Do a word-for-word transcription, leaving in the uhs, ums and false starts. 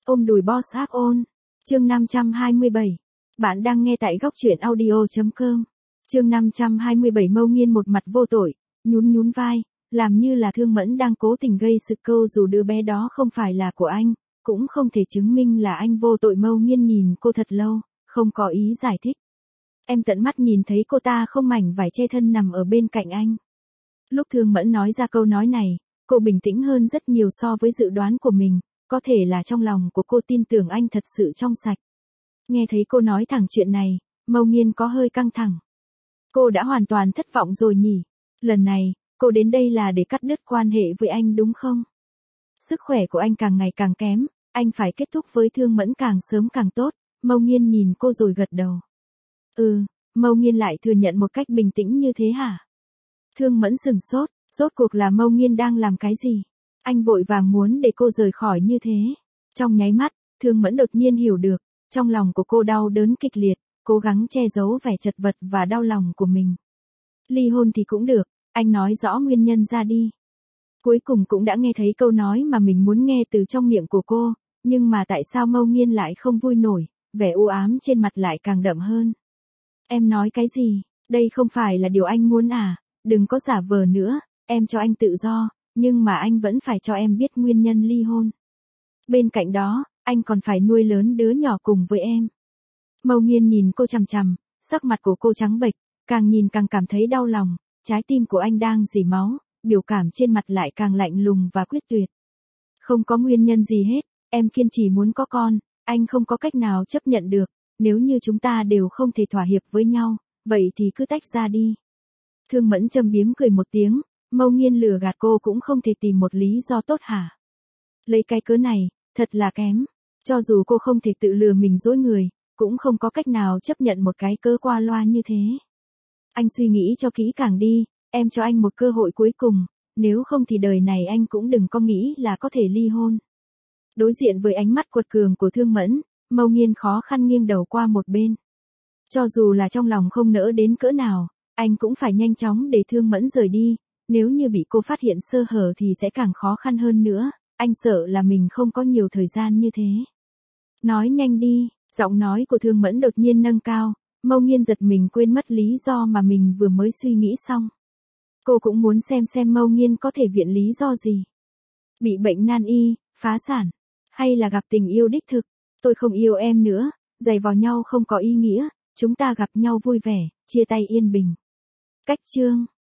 Ôm đùi boss áp ôn. Chương năm trăm hai mươi bảy. Bạn đang nghe tại góc truyện audio.com. Chương năm trăm hai mươi bảy. Mâu Nghiên một mặt vô tội, nhún nhún vai, làm như là Thương Mẫn đang cố tình gây sự câu dù đứa bé đó không phải là của anh, cũng không thể chứng minh là anh vô tội. Mâu Nghiên nhìn cô thật lâu, không có ý giải thích. Em tận mắt nhìn thấy cô ta không mảnh vải che thân nằm ở bên cạnh anh. Lúc Thương Mẫn nói ra câu nói này, cô bình tĩnh hơn rất nhiều so với dự đoán của mình, có thể là trong lòng của cô tin tưởng anh thật sự trong sạch. Nghe thấy cô nói thẳng chuyện này, Mâu Nghiên có hơi căng thẳng. Cô đã hoàn toàn thất vọng rồi nhỉ? Lần này, cô đến đây là để cắt đứt quan hệ với anh đúng không? Sức khỏe của anh càng ngày càng kém, anh phải kết thúc với Thương Mẫn càng sớm càng tốt. Mâu Nghiên nhìn cô rồi gật đầu. Ừ, Mâu Nghiên lại thừa nhận một cách bình tĩnh như thế hả? Thương Mẫn sửng sốt, rốt cuộc là Mâu Nghiên đang làm cái gì? Anh vội vàng muốn để cô rời khỏi như thế. Trong nháy mắt, Thương Mẫn đột nhiên hiểu được, trong lòng của cô đau đớn kịch liệt, cố gắng che giấu vẻ chật vật và đau lòng của mình. Ly hôn thì cũng được, anh nói rõ nguyên nhân ra đi. Cuối cùng cũng đã nghe thấy câu nói mà mình muốn nghe từ trong miệng của cô, nhưng mà tại sao Mâu Nghiên lại không vui nổi, vẻ u ám trên mặt lại càng đậm hơn. Em nói cái gì, đây không phải là điều anh muốn à, đừng có giả vờ nữa, em cho anh tự do, nhưng mà anh vẫn phải cho em biết nguyên nhân ly hôn. Bên cạnh đó, anh còn phải nuôi lớn đứa nhỏ cùng với em. Mâu Nghiên nhìn cô chằm chằm, sắc mặt của cô trắng bệch, càng nhìn càng cảm thấy đau lòng, trái tim của anh đang rỉ máu, biểu cảm trên mặt lại càng lạnh lùng và quyết tuyệt. Không có nguyên nhân gì hết, em kiên trì muốn có con, anh không có cách nào chấp nhận được, nếu như chúng ta đều không thể thỏa hiệp với nhau, vậy thì cứ tách ra đi. Thương Mẫn châm biếm cười một tiếng, Mâu Nghiên lừa gạt cô cũng không thể tìm một lý do tốt hả? Lấy cái cớ này, thật là kém, cho dù cô không thể tự lừa mình dối người, cũng không có cách nào chấp nhận một cái cớ qua loa như thế. Anh suy nghĩ cho kỹ càng đi, em cho anh một cơ hội cuối cùng, nếu không thì đời này anh cũng đừng có nghĩ là có thể ly hôn. Đối diện với ánh mắt quật cường của Thương Mẫn, Mâu Nghiên khó khăn nghiêng đầu qua một bên. Cho dù là trong lòng không nỡ đến cỡ nào, anh cũng phải nhanh chóng để Thương Mẫn rời đi, nếu như bị cô phát hiện sơ hở thì sẽ càng khó khăn hơn nữa, anh sợ là mình không có nhiều thời gian như thế. Nói nhanh đi, giọng nói của Thương Mẫn đột nhiên nâng cao, Mâu Nghiên giật mình quên mất lý do mà mình vừa mới suy nghĩ xong. Cô cũng muốn xem xem Mâu Nghiên có thể viện lý do gì. Bị bệnh nan y, phá sản, hay là gặp tình yêu đích thực. Tôi không yêu em nữa, giày vò nhau không có ý nghĩa, chúng ta gặp nhau vui vẻ, chia tay yên bình. Cách chương